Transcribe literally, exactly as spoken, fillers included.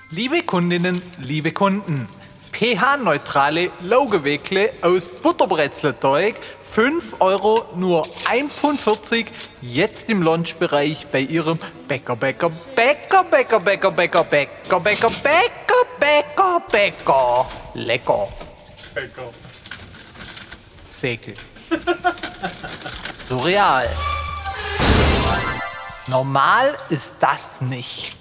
Liebe Kundinnen, liebe Kunden, pH-neutrale Laugenweckle aus Butterbrezelteig, fünf Euro, nur ein Pfund vierzig, jetzt im Lunchbereich bei Ihrem Bäcker, Bäcker, Bäcker, Bäcker, Bäcker, Bäcker, Bäcker, Bäcker, Bäcker, Bäcker, Bäcker. Lecker. Bäcker. Säkel. Surreal. Normal ist das nicht.